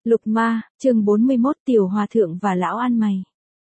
Lục Ma, chương 41 Tiểu Hòa Thượng và Lão Ăn Mày.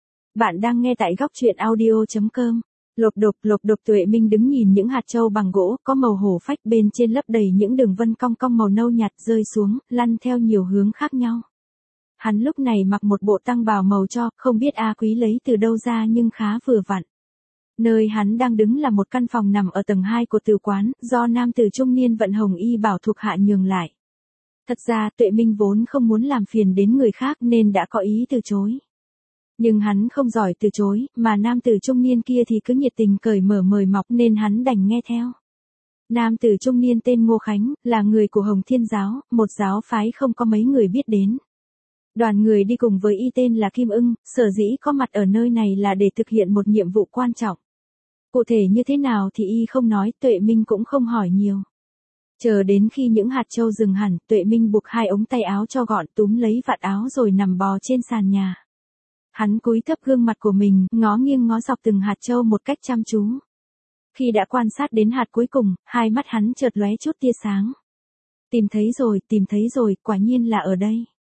Bạn đang nghe tại góc truyện audio.com. Lộp đột Tuệ Minh đứng nhìn những hạt châu bằng gỗ có màu hổ phách bên trên lấp đầy những đường vân cong cong màu nâu nhạt rơi xuống, lăn theo nhiều hướng khác nhau. Hắn lúc này mặc một bộ tăng bào màu cho, không biết A Quý lấy từ đâu ra nhưng khá vừa vặn. Nơi hắn đang đứng là một căn phòng nằm ở tầng 2 của tử quán, do nam tử trung niên vận Hồng Y bảo thuộc hạ nhường lại. Thật ra Tuệ Minh vốn không muốn làm phiền đến người khác nên đã có ý từ chối. Nhưng hắn không giỏi từ chối, mà nam tử trung niên kia thì cứ nhiệt tình cởi mở mời mọc nên hắn đành nghe theo. Nam tử trung niên tên Ngô Khánh, là người của Hồng Thiên Giáo, một giáo phái không có mấy người biết đến. Đoàn người đi cùng với y tên là Kim Ưng, sở dĩ có mặt ở nơi này là để thực hiện một nhiệm vụ quan trọng. Cụ thể như thế nào thì y không nói, Tuệ Minh cũng không hỏi nhiều. Chờ đến khi những hạt châu dừng hẳn, Tuệ Minh buộc hai ống tay áo cho gọn, túm lấy vạt áo rồi nằm bò trên sàn nhà. Hắn cúi thấp gương mặt của mình, ngó nghiêng ngó dọc từng hạt châu một cách chăm chú. Khi đã quan sát đến hạt cuối cùng, hai mắt hắn chợt lóe chút tia sáng. Tìm thấy rồi, quả nhiên là ở đây.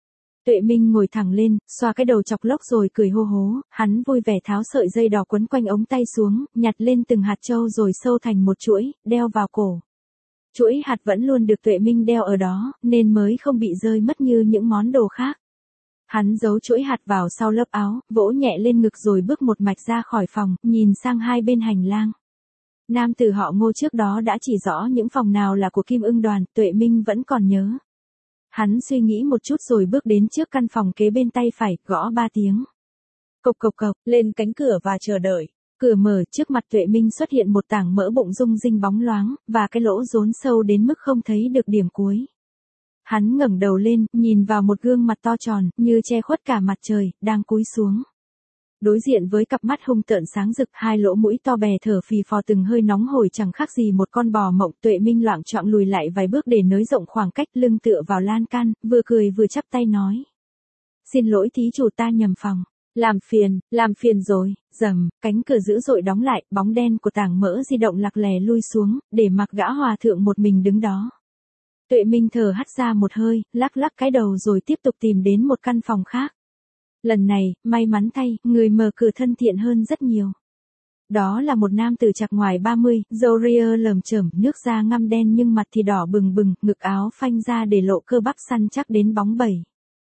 Tuệ Minh ngồi thẳng lên, xoa cái đầu chọc lốc rồi cười hô hố, hắn vui vẻ tháo sợi dây đỏ quấn quanh ống tay xuống, nhặt lên từng hạt châu rồi sâu thành một chuỗi, đeo vào cổ. Chuỗi hạt vẫn luôn được Tuệ Minh đeo ở đó, nên mới không bị rơi mất như những món đồ khác. Hắn giấu chuỗi hạt vào sau lớp áo, vỗ nhẹ lên ngực rồi bước một mạch ra khỏi phòng, nhìn sang hai bên hành lang. Nam tử họ Ngô trước đó đã chỉ rõ những phòng nào là của Kim Ưng đoàn, Tuệ Minh vẫn còn nhớ. Hắn suy nghĩ một chút rồi bước đến trước căn phòng kế bên tay phải, gõ 3 tiếng. Cộc cộc cộc, lên cánh cửa và chờ đợi. Cửa mở, trước mặt Tuệ Minh xuất hiện một tảng mỡ bụng rung rinh bóng loáng, và cái lỗ rốn sâu đến mức không thấy được điểm cuối. Hắn ngẩng đầu lên, nhìn vào một gương mặt to tròn, như che khuất cả mặt trời, đang cúi xuống. Đối diện với cặp mắt hung tợn sáng rực, hai lỗ mũi to bè thở phì phò từng hơi nóng hổi chẳng khác gì một con bò mộng. Tuệ Minh loạng choạng lùi lại vài bước để nới rộng khoảng cách, lưng tựa vào lan can, vừa cười vừa chắp tay nói. Xin lỗi thí chủ, ta nhầm phòng. Làm phiền rồi. Rầm, cánh cửa dữ dội đóng lại, bóng đen của tảng mỡ di động lạc lè lui xuống, để mặc gã hòa thượng một mình đứng đó. Tuệ Minh thở hắt ra một hơi, lắc cái đầu rồi tiếp tục tìm đến một căn phòng khác. Lần này, may mắn thay, người mở cửa thân thiện hơn rất nhiều. Đó là một nam tử chạc ngoài 30, râu ria lởm chởm, nước da ngăm đen nhưng mặt thì đỏ bừng bừng, ngực áo phanh ra để lộ cơ bắp săn chắc đến bóng bẩy.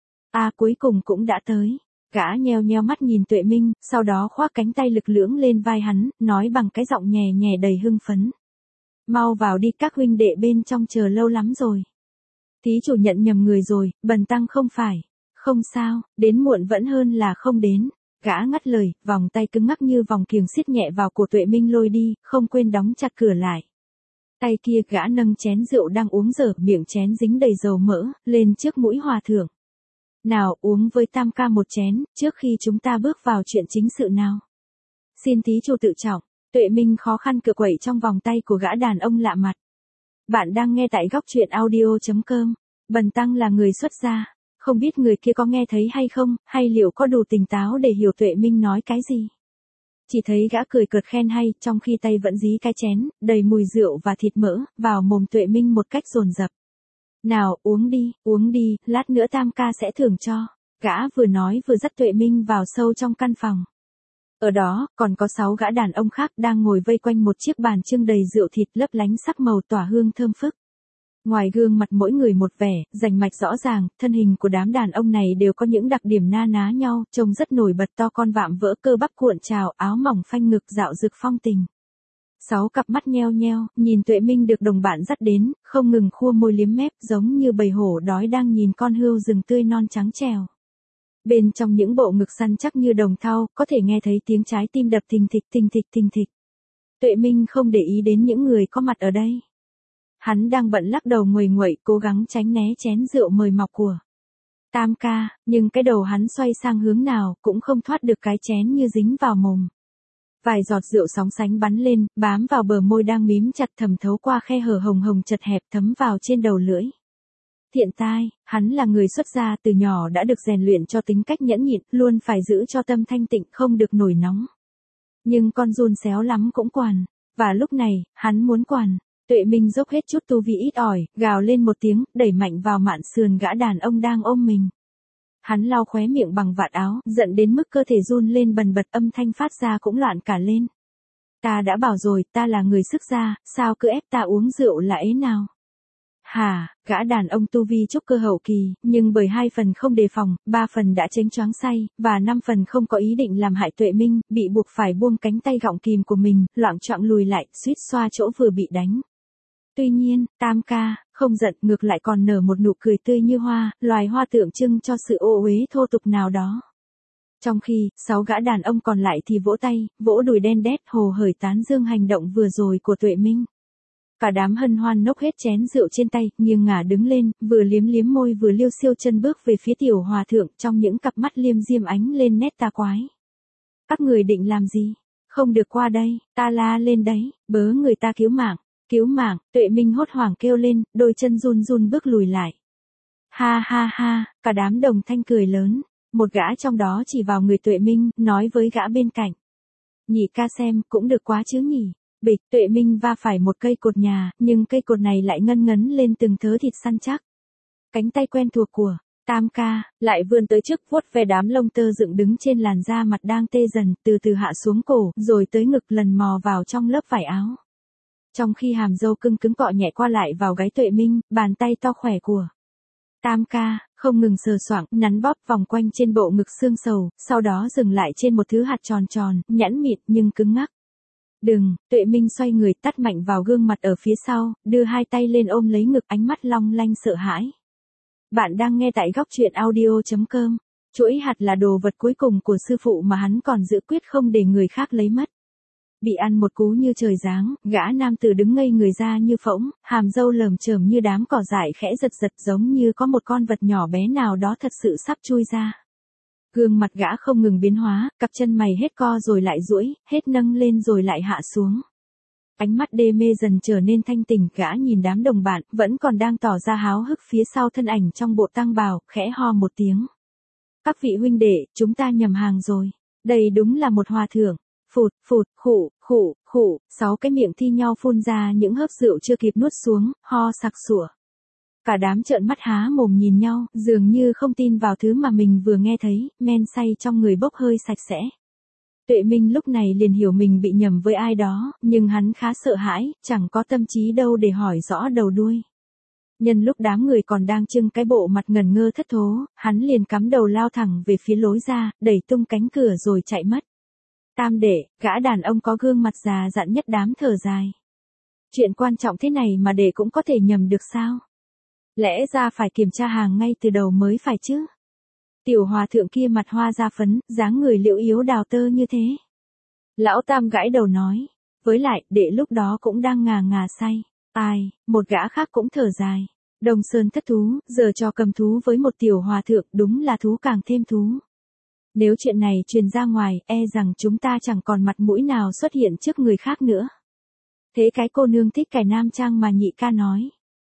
Cuối cùng cũng đã tới. Gã nheo mắt nhìn Tuệ Minh, sau đó khoác cánh tay lực lưỡng lên vai hắn, nói bằng cái giọng nhè nhẹ đầy hưng phấn. Mau vào đi, các huynh đệ bên trong chờ lâu lắm rồi. Thí chủ nhận nhầm người rồi, bần tăng không phải. Không sao, đến muộn vẫn hơn là không đến. Gã ngắt lời, vòng tay cứng ngắc như vòng kiềng siết nhẹ vào cổ Tuệ Minh lôi đi, không quên đóng chặt cửa lại. Tay kia gã nâng chén rượu đang uống dở, miệng chén dính đầy dầu mỡ, lên trước mũi hòa thượng. Nào, uống với tam ca một chén, trước khi chúng ta bước vào chuyện chính sự nào. Xin thí chủ tự trọng. Tuệ Minh khó khăn cựa quẩy trong vòng tay của gã đàn ông lạ mặt. Bạn đang nghe tại góc truyện audio.com. Bần tăng là người xuất gia. Không biết người kia có nghe thấy hay không, hay liệu có đủ tỉnh táo để hiểu Tuệ Minh nói cái gì. Chỉ thấy gã cười cợt khen hay, trong khi tay vẫn dí cái chén, đầy mùi rượu và thịt mỡ, vào mồm Tuệ Minh một cách dồn dập. Nào, uống đi, lát nữa tam ca sẽ thưởng cho. Gã vừa nói vừa dắt Tuệ Minh vào sâu trong căn phòng. Ở đó, còn có 6 gã đàn ông khác đang ngồi vây quanh một chiếc bàn trưng đầy rượu thịt lấp lánh sắc màu tỏa hương thơm phức. Ngoài gương mặt mỗi người một vẻ, rành mạch rõ ràng, thân hình của đám đàn ông này đều có những đặc điểm na ná nhau, trông rất nổi bật, to con vạm vỡ, cơ bắp cuộn trào, áo mỏng phanh ngực, dạo dực phong tình. 6 cặp mắt nheo, nhìn Tuệ Minh được đồng bạn dắt đến, không ngừng khua môi liếm mép, giống như bầy hổ đói đang nhìn con hươu rừng tươi non trắng trèo. Bên trong những bộ ngực săn chắc như đồng thau, có thể nghe thấy tiếng trái tim đập thình thịch. Tuệ Minh không để ý đến những người có mặt ở đây. Hắn đang bận lắc đầu nguầy nguậy, cố gắng tránh né chén rượu mời mọc của tam ca, nhưng cái đầu hắn xoay sang hướng nào cũng không thoát được cái chén như dính vào mồm. Vài giọt rượu sóng sánh bắn lên, bám vào bờ môi đang mím chặt, thẩm thấu qua khe hở hồng chật hẹp, thấm vào trên đầu lưỡi. Thiện tai, hắn là người xuất gia, từ nhỏ đã được rèn luyện cho tính cách nhẫn nhịn, luôn phải giữ cho tâm thanh tịnh, không được nổi nóng. Nhưng con giun xéo lắm cũng quản, và lúc này, hắn muốn quản. Tuệ Minh dốc hết chút tu vi ít ỏi, gào lên một tiếng, đẩy mạnh vào mạn sườn gã đàn ông đang ôm mình. Hắn lau khóe miệng bằng vạt áo, giận đến mức cơ thể run lên bần bật, âm thanh phát ra cũng loạn cả lên. Ta đã bảo rồi, ta là người xuất gia, sao cứ ép ta uống rượu là ế nào? Hả, gã đàn ông tu vi trúc cơ hậu kỳ, nhưng bởi 2 phần không đề phòng, 3 phần đã chênh choáng say, và 5 phần không có ý định làm hại Tuệ Minh, bị buộc phải buông cánh tay gọng kìm của mình, loạng choạng lùi lại, suýt xoa chỗ vừa bị đánh. Tuy nhiên, Tam ca, không giận, ngược lại còn nở một nụ cười tươi như hoa, loài hoa tượng trưng cho sự ô uế thô tục nào đó. Trong khi, 6 gã đàn ông còn lại thì vỗ tay, vỗ đùi đen đét hồ hởi tán dương hành động vừa rồi của Tuệ Minh. Cả đám hân hoan nốc hết chén rượu trên tay, nghiêng ngả đứng lên, vừa liếm liếm môi vừa liêu xiêu chân bước về phía tiểu hòa thượng, trong những cặp mắt liêm diêm ánh lên nét tà quái. Các người định làm gì? Không được qua đây, ta la lên đấy, bớ người ta cứu mạng. Cứu mạng, Tuệ Minh hốt hoảng kêu lên, đôi chân run run bước lùi lại. Ha ha ha, cả đám đồng thanh cười lớn, một gã trong đó chỉ vào người Tuệ Minh, nói với gã bên cạnh. Nhị ca xem, cũng được quá chứ nhỉ. Bịch, Tuệ Minh va phải một cây cột nhà, nhưng cây cột này lại ngân ngấn lên từng thớ thịt săn chắc. Cánh tay quen thuộc của Tam ca lại vươn tới trước, vuốt ve đám lông tơ dựng đứng trên làn da mặt đang tê dần, từ từ hạ xuống cổ, rồi tới ngực, lần mò vào trong lớp vải áo. Trong khi hàm râu cưng cứng cọ nhẹ qua lại vào gáy Tuệ Minh, bàn tay to khỏe của Tam ca không ngừng sờ soạng, nắn bóp vòng quanh trên bộ ngực xương sầu, sau đó dừng lại trên một thứ hạt tròn tròn, nhẵn mịn nhưng cứng ngắc. Đừng, Tuệ Minh xoay người tát mạnh vào gương mặt ở phía sau, đưa hai tay lên ôm lấy ngực, ánh mắt long lanh sợ hãi. Bạn đang nghe tại góc truyện audio.com. Chuỗi hạt là đồ vật cuối cùng của sư phụ mà hắn còn giữ quyết không để người khác lấy mất. Bị ăn một cú như trời giáng, gã nam tử đứng ngây người ra như phỗng, hàm râu lởm chởm như đám cỏ dại khẽ giật giật, giống như có một con vật nhỏ bé nào đó thật sự sắp chui ra. Gương mặt gã không ngừng biến hóa, cặp chân mày hết co rồi lại duỗi, hết nâng lên rồi lại hạ xuống. Ánh mắt đê mê dần trở nên thanh tỉnh, gã nhìn đám đồng bạn, vẫn còn đang tỏ ra háo hức phía sau thân ảnh trong bộ tang bào, khẽ ho một tiếng. Các vị huynh đệ, chúng ta nhầm hàng rồi. Đây đúng là một hòa thượng. Phụt, phụt, khụ, khụ, khụ, 6 cái miệng thi nhau phun ra những hớp rượu chưa kịp nuốt xuống, ho sặc sủa. Cả đám trợn mắt há mồm nhìn nhau, dường như không tin vào thứ mà mình vừa nghe thấy, men say trong người bốc hơi sạch sẽ. Tuệ Minh lúc này liền hiểu mình bị nhầm với ai đó, nhưng hắn khá sợ hãi, chẳng có tâm trí đâu để hỏi rõ đầu đuôi. Nhân lúc đám người còn đang trưng cái bộ mặt ngẩn ngơ thất thố, hắn liền cắm đầu lao thẳng về phía lối ra, đẩy tung cánh cửa rồi chạy mất. Tam đệ, gã đàn ông có gương mặt già dặn nhất đám thở dài. Chuyện quan trọng thế này mà đệ cũng có thể nhầm được sao? Lẽ ra phải kiểm tra hàng ngay từ đầu mới phải chứ. Tiểu hòa thượng kia mặt hoa da phấn, dáng người liễu yếu đào tơ như thế. Lão Tam gãi đầu nói. Với lại, đệ lúc đó cũng đang ngà ngà say. Ai, một gã khác cũng thở dài. Đông Sơn thất thú, giờ cho cầm thú với một tiểu hòa thượng, đúng là thú càng thêm thú. Nếu chuyện này truyền ra ngoài, e rằng chúng ta chẳng còn mặt mũi nào xuất hiện trước người khác nữa. Thế cái cô nương thích cải nam trang mà nhị ca nói.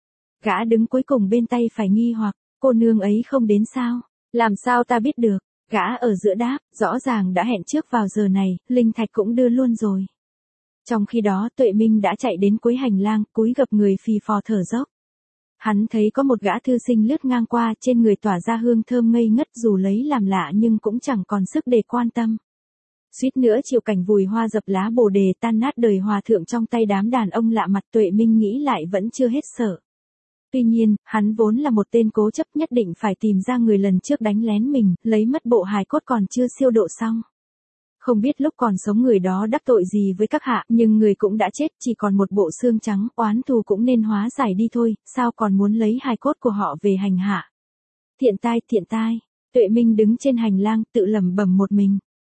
Gã đứng cuối cùng bên tay phải nghi hoặc, cô nương ấy không đến sao? Làm sao ta biết được? Gã ở giữa đáp, rõ ràng đã hẹn trước vào giờ này, linh thạch cũng đưa luôn rồi. Trong khi đó Tuệ Minh đã chạy đến cuối hành lang, cúi gập người phì phò thở dốc. Hắn thấy có một gã thư sinh lướt ngang qua, trên người tỏa ra hương thơm ngây ngất, dù lấy làm lạ nhưng cũng chẳng còn sức để quan tâm. Suýt nữa chịu cảnh vùi hoa dập lá bồ đề tan nát đời hòa thượng trong tay đám đàn ông lạ mặt. Tuệ Minh nghĩ lại vẫn chưa hết sợ. Tuy nhiên, hắn vốn là một tên cố chấp, nhất định phải tìm ra người lần trước đánh lén mình, lấy mất bộ hài cốt còn chưa siêu độ xong. Không biết lúc còn sống người đó đắc tội gì với các hạ, nhưng người cũng đã chết, chỉ còn một bộ xương trắng, oán thù cũng nên hóa giải đi thôi, sao còn muốn lấy hài cốt của họ về hành hạ. Thiện tai, Tuệ Minh đứng trên hành lang, tự lẩm bẩm một mình.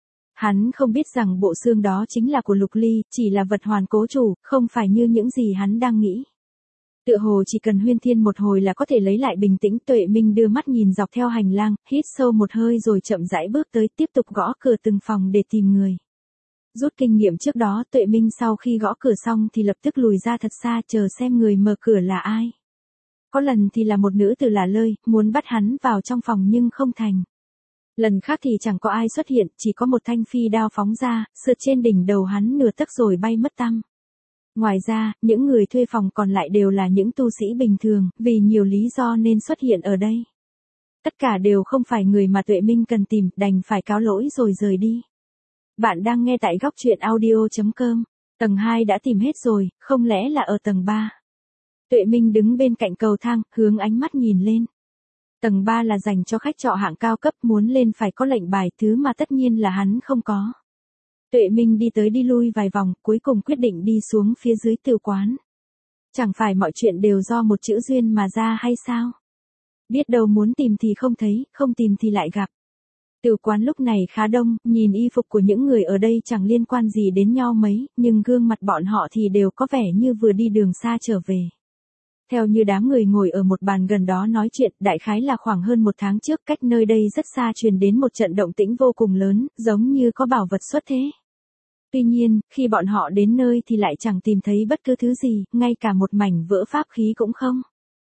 Hắn không biết rằng bộ xương đó chính là của Lục Ly, chỉ là vật hoàn cố chủ, không phải như những gì hắn đang nghĩ. Tựa hồ chỉ cần huyên thiên một hồi là có thể lấy lại bình tĩnh. Tuệ Minh đưa mắt nhìn dọc theo hành lang, hít sâu một hơi rồi chậm rãi bước tới, tiếp tục gõ cửa từng phòng để tìm người. Rút kinh nghiệm trước đó, Tuệ Minh sau khi gõ cửa xong thì lập tức lùi ra thật xa, chờ xem người mở cửa là ai. Có lần thì là một nữ tử lả lơi, muốn bắt hắn vào trong phòng nhưng không thành. Lần khác thì chẳng có ai xuất hiện, chỉ có một thanh phi đao phóng ra, sượt trên đỉnh đầu hắn nửa tấc rồi bay mất tăm. Ngoài ra, những người thuê phòng còn lại đều là những tu sĩ bình thường, vì nhiều lý do nên xuất hiện ở đây. Tất cả đều không phải người mà Tuệ Minh cần tìm, đành phải cáo lỗi rồi rời đi. Bạn đang nghe tại góc truyện audio.com. Tầng 2 đã tìm hết rồi, không lẽ là ở tầng 3? Tuệ Minh đứng bên cạnh cầu thang, hướng ánh mắt nhìn lên. Tầng 3 là dành cho khách trọ hạng cao cấp, muốn lên phải có lệnh bài, thứ mà tất nhiên là hắn không có. Tuệ Minh đi tới đi lui vài vòng, cuối cùng quyết định đi xuống phía dưới tiểu quán. Chẳng phải mọi chuyện đều do một chữ duyên mà ra hay sao? Biết đâu muốn tìm thì không thấy, không tìm thì lại gặp. Tiểu quán lúc này khá đông, nhìn y phục của những người ở đây chẳng liên quan gì đến nhau mấy, nhưng gương mặt bọn họ thì đều có vẻ như vừa đi đường xa trở về. Theo như đám người ngồi ở một bàn gần đó nói chuyện, đại khái là khoảng hơn một tháng trước, cách nơi đây rất xa truyền đến một trận động tĩnh vô cùng lớn, giống như có bảo vật xuất thế. Tuy nhiên, khi bọn họ đến nơi thì lại chẳng tìm thấy bất cứ thứ gì, ngay cả một mảnh vỡ pháp khí cũng không.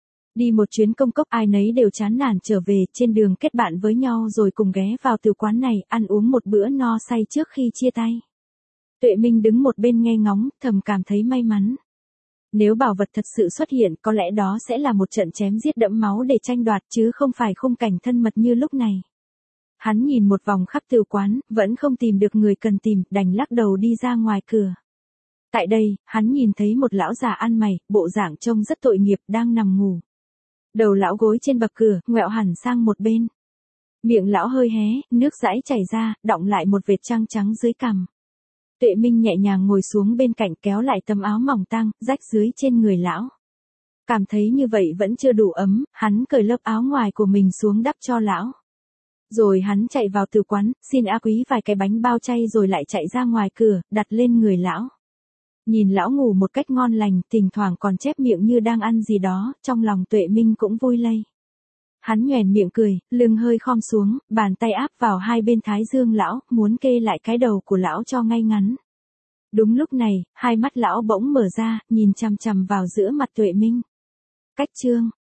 Đi một chuyến công cốc, ai nấy đều chán nản trở về, trên đường kết bạn với nhau rồi cùng ghé vào tiểu quán này, ăn uống một bữa no say trước khi chia tay. Tuệ Minh đứng một bên nghe ngóng, thầm cảm thấy may mắn. Nếu bảo vật thật sự xuất hiện, có lẽ đó sẽ là một trận chém giết đẫm máu để tranh đoạt, chứ không phải khung cảnh thân mật như lúc này. Hắn nhìn một vòng khắp tiểu quán, vẫn không tìm được người cần tìm, đành lắc đầu đi ra ngoài cửa. Tại đây, hắn nhìn thấy một lão già ăn mày, bộ dạng trông rất tội nghiệp, đang nằm ngủ. Đầu lão gối trên bậc cửa, ngoẹo hẳn sang một bên. Miệng lão hơi hé, nước dãi chảy ra, đọng lại một vệt trăng trắng dưới cằm. Tuệ Minh nhẹ nhàng ngồi xuống bên cạnh, kéo lại tấm áo mỏng tang, rách dưới trên người lão. Cảm thấy như vậy vẫn chưa đủ ấm, hắn cởi lớp áo ngoài của mình xuống đắp cho lão. Rồi hắn chạy vào tử quán, xin A Quý vài cái bánh bao chay rồi lại chạy ra ngoài cửa, đặt lên người lão. Nhìn lão ngủ một cách ngon lành, thỉnh thoảng còn chép miệng như đang ăn gì đó, trong lòng Tuệ Minh cũng vui lây. Hắn nhoẻn miệng cười, lưng hơi khom xuống, bàn tay áp vào hai bên thái dương lão, muốn kê lại cái đầu của lão cho ngay ngắn. Đúng lúc này, hai mắt lão bỗng mở ra, nhìn chằm chằm vào giữa mặt Tuệ Minh. Cách chương